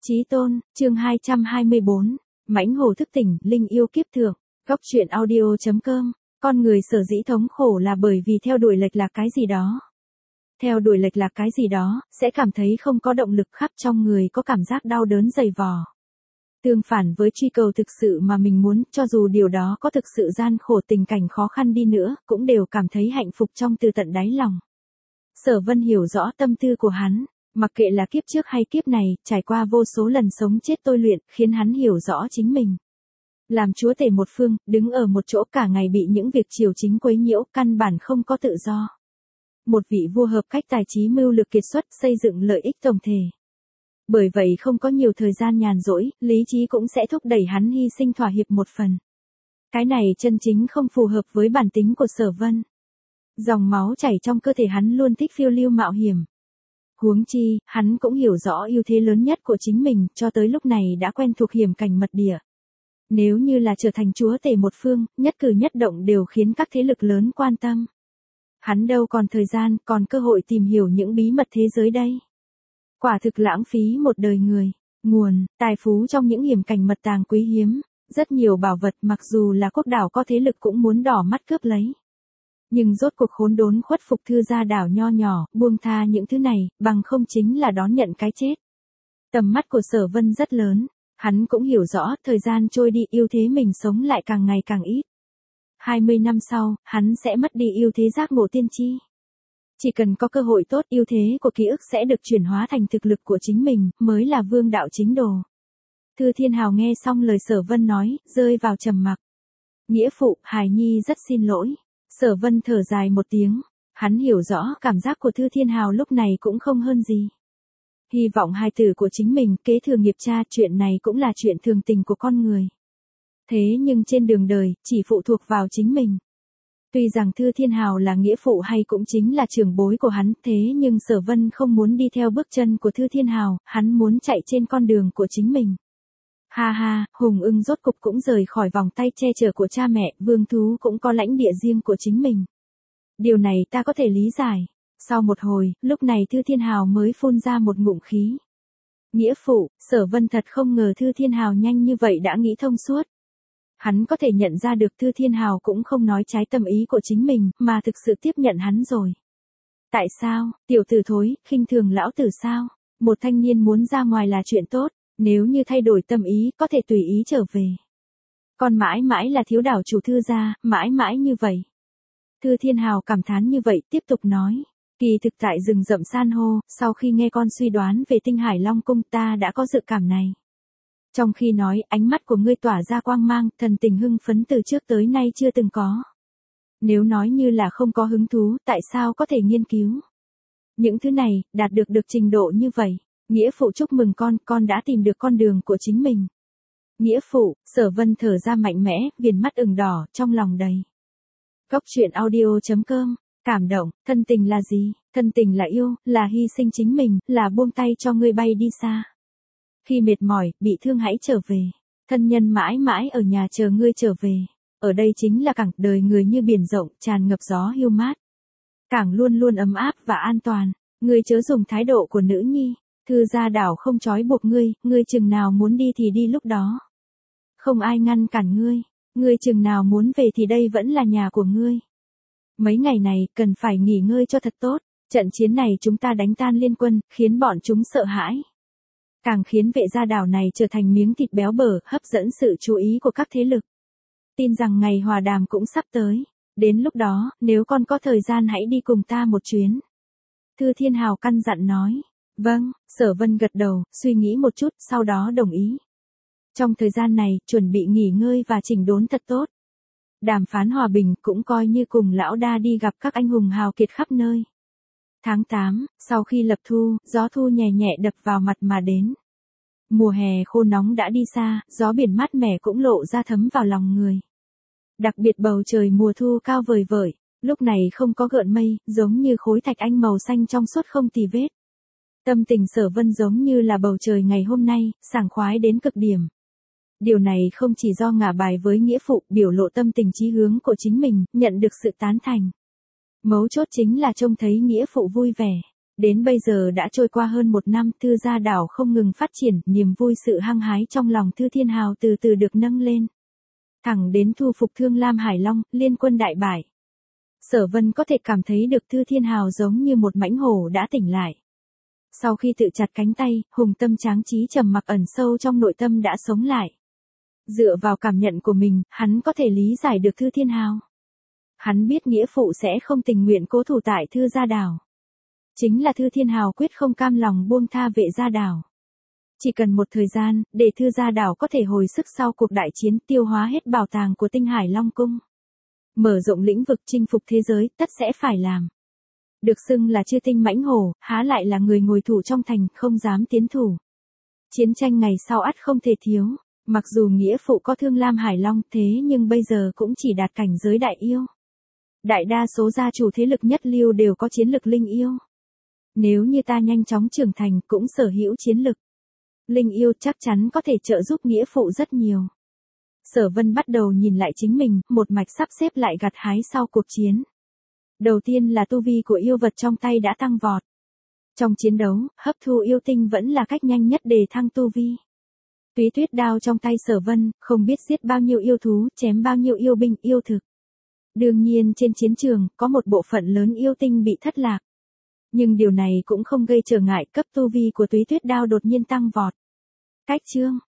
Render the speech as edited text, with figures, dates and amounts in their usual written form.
Chí tôn, chương 224, mãnh hổ thức tỉnh, linh yêu kiếp thượng, góc truyện audio.com, con người sở dĩ thống khổ là bởi vì theo đuổi lệch lạc cái gì đó. Theo đuổi lệch lạc cái gì đó, sẽ cảm thấy không có động lực, khắp trong người có cảm giác đau đớn dày vò. Tương phản với truy cầu thực sự mà mình muốn, cho dù điều đó có thực sự gian khổ, tình cảnh khó khăn đi nữa, cũng đều cảm thấy hạnh phúc trong từ tận đáy lòng. Sở Vân hiểu rõ tâm tư của hắn. Mặc kệ là kiếp trước hay kiếp này, trải qua vô số lần sống chết tôi luyện, khiến hắn hiểu rõ chính mình. Làm chúa tể một phương, đứng ở một chỗ cả ngày bị những việc triều chính quấy nhiễu, căn bản không có tự do. Một vị vua hợp cách tài trí mưu lược kiệt xuất, xây dựng lợi ích tổng thể. Bởi vậy không có nhiều thời gian nhàn rỗi, lý trí cũng sẽ thúc đẩy hắn hy sinh thỏa hiệp một phần. Cái này chân chính không phù hợp với bản tính của Sở Vân. Dòng máu chảy trong cơ thể hắn luôn thích phiêu lưu mạo hiểm. Huống chi, hắn cũng hiểu rõ ưu thế lớn nhất của chính mình, cho tới lúc này đã quen thuộc hiểm cảnh mật địa. Nếu như là trở thành chúa tể một phương, nhất cử nhất động đều khiến các thế lực lớn quan tâm. Hắn đâu còn thời gian, còn cơ hội tìm hiểu những bí mật thế giới đây. Quả thực lãng phí một đời người. Nguồn, tài phú trong những hiểm cảnh mật tàng quý hiếm, rất nhiều bảo vật mặc dù là quốc đảo có thế lực cũng muốn đỏ mắt cướp lấy. Nhưng rốt cuộc khốn đốn khuất phục thư gia đảo nho nhỏ, buông tha những thứ này, bằng không chính là đón nhận cái chết. Tầm mắt của Sở Vân rất lớn, hắn cũng hiểu rõ, thời gian trôi đi, ưu thế mình sống lại càng ngày càng ít. 20 năm sau, hắn sẽ mất đi ưu thế giác ngộ tiên tri. Chỉ cần có cơ hội tốt, ưu thế của ký ức sẽ được chuyển hóa thành thực lực của chính mình, mới là vương đạo chính đồ. Thư Thiên Hào nghe xong lời Sở Vân nói, rơi vào trầm mặc. Nghĩa phụ, hài nhi rất xin lỗi. Sở Vân thở dài một tiếng, hắn hiểu rõ cảm giác của Thư Thiên Hào lúc này cũng không hơn gì. Hy vọng hài tử của chính mình kế thừa nghiệp cha, chuyện này cũng là chuyện thường tình của con người. Thế nhưng trên đường đời, chỉ phụ thuộc vào chính mình. Tuy rằng Thư Thiên Hào là nghĩa phụ hay cũng chính là trưởng bối của hắn, thế nhưng Sở Vân không muốn đi theo bước chân của Thư Thiên Hào, hắn muốn chạy trên con đường của chính mình. Ha ha, Hùng Ưng rốt cục cũng rời khỏi vòng tay che chở của cha mẹ, vương thú cũng có lãnh địa riêng của chính mình. Điều này ta có thể lý giải. Sau một hồi, lúc này Thư Thiên Hào mới phun ra một ngụm khí. Nghĩa phụ, Sở Vân thật không ngờ Thư Thiên Hào nhanh như vậy đã nghĩ thông suốt. Hắn có thể nhận ra được Thư Thiên Hào cũng không nói trái tâm ý của chính mình, mà thực sự tiếp nhận hắn rồi. Tại sao, tiểu tử thối, khinh thường lão tử sao? Một thanh niên muốn ra ngoài là chuyện tốt. Nếu như thay đổi tâm ý, có thể tùy ý trở về. Con mãi mãi là thiếu đảo chủ Thư gia, mãi mãi như vậy. Thư Thiên Hào cảm thán như vậy, tiếp tục nói. Kỳ thực tại rừng rậm san hô, sau khi nghe con suy đoán về Tinh Hải Long Cung, ta đã có dự cảm này. Trong khi nói, ánh mắt của ngươi tỏa ra quang mang, thần tình hưng phấn từ trước tới nay chưa từng có. Nếu nói như là không có hứng thú, tại sao có thể nghiên cứu? Những thứ này, đạt được trình độ như vậy. Nghĩa phụ chúc mừng con đã tìm được con đường của chính mình. Nghĩa phụ, Sở Vân thở ra mạnh mẽ, viền mắt ửng đỏ, trong lòng đầy. Góc truyện audio.com, cảm động, thân tình là gì? Thân tình là yêu, là hy sinh chính mình, là buông tay cho ngươi bay đi xa. Khi mệt mỏi, bị thương hãy trở về. Thân nhân mãi mãi ở nhà chờ ngươi trở về. Ở đây chính là cảng, đời người như biển rộng, tràn ngập gió hiu mát. Cảng luôn luôn ấm áp và an toàn. Ngươi chớ dùng thái độ của nữ nhi. Thư gia đảo không trói buộc ngươi chừng nào muốn đi thì đi lúc đó. Không ai ngăn cản ngươi chừng nào muốn về thì đây vẫn là nhà của ngươi. Mấy ngày này, cần phải nghỉ ngơi cho thật tốt, trận chiến này chúng ta đánh tan liên quân, khiến bọn chúng sợ hãi. Càng khiến Vệ gia đảo này trở thành miếng thịt béo bở, hấp dẫn sự chú ý của các thế lực. Tin rằng ngày hòa đàm cũng sắp tới, đến lúc đó, nếu con có thời gian hãy đi cùng ta một chuyến. Thư Thiên Hào căn dặn nói. Vâng, Sở Vân gật đầu, suy nghĩ một chút, sau đó đồng ý. Trong thời gian này, chuẩn bị nghỉ ngơi và chỉnh đốn thật tốt. Đàm phán hòa bình cũng coi như cùng lão đa đi gặp các anh hùng hào kiệt khắp nơi. Tháng 8, sau khi lập thu, gió thu nhẹ nhẹ đập vào mặt mà đến. Mùa hè khô nóng đã đi xa, gió biển mát mẻ cũng lộ ra thấm vào lòng người. Đặc biệt bầu trời mùa thu cao vời vợi, lúc này không có gợn mây, giống như khối thạch anh màu xanh trong suốt không tì vết. Tâm tình Sở Vân giống như là bầu trời ngày hôm nay, sảng khoái đến cực điểm. Điều này không chỉ do ngả bài với nghĩa phụ, biểu lộ tâm tình chí hướng của chính mình, nhận được sự tán thành. Mấu chốt chính là trông thấy nghĩa phụ vui vẻ. Đến bây giờ đã trôi qua hơn 1 năm, Thư Gia Đảo không ngừng phát triển, niềm vui sự hăng hái trong lòng Thư Thiên Hào từ từ được nâng lên. Thẳng đến thu phục Thương Lam Hải Long, liên quân đại bại. Sở Vân có thể cảm thấy được Thư Thiên Hào giống như một mãnh hổ đã tỉnh lại. Sau khi tự chặt cánh tay, hùng tâm tráng trí trầm mặc ẩn sâu trong nội tâm đã sống lại. Dựa vào cảm nhận của mình, hắn có thể lý giải được Thư Thiên Hào. Hắn biết nghĩa phụ sẽ không tình nguyện cố thủ tại Thư Gia Đảo. Chính là Thư Thiên Hào quyết không cam lòng buông tha Vệ Gia Đảo. Chỉ cần một thời gian, để Thư Gia Đảo có thể hồi sức sau cuộc đại chiến, tiêu hóa hết bảo tàng của Tinh Hải Long Cung. Mở rộng lĩnh vực chinh phục thế giới, tất sẽ phải làm. Được xưng là chư tinh mãnh hổ, há lại là người ngồi thủ trong thành, không dám tiến thủ. Chiến tranh ngày sau ắt không thể thiếu. Mặc dù nghĩa phụ có Thương Lam Hải Long, thế nhưng bây giờ cũng chỉ đạt cảnh giới đại yêu. Đại đa số gia chủ thế lực nhất lưu đều có chiến lực linh yêu. Nếu như ta nhanh chóng trưởng thành cũng sở hữu chiến lực. Linh yêu chắc chắn có thể trợ giúp nghĩa phụ rất nhiều. Sở Vân bắt đầu nhìn lại chính mình, một mạch sắp xếp lại gặt hái sau cuộc chiến. Đầu tiên là tu vi của yêu vật trong tay đã tăng vọt. Trong chiến đấu, hấp thu yêu tinh vẫn là cách nhanh nhất để thăng tu vi. Túy tuyết đao trong tay Sở Vân, không biết giết bao nhiêu yêu thú, chém bao nhiêu yêu binh, yêu thực. Đương nhiên trên chiến trường, có một bộ phận lớn yêu tinh bị thất lạc. Nhưng điều này cũng không gây trở ngại, cấp tu vi của túy tuyết đao đột nhiên tăng vọt. Cách chương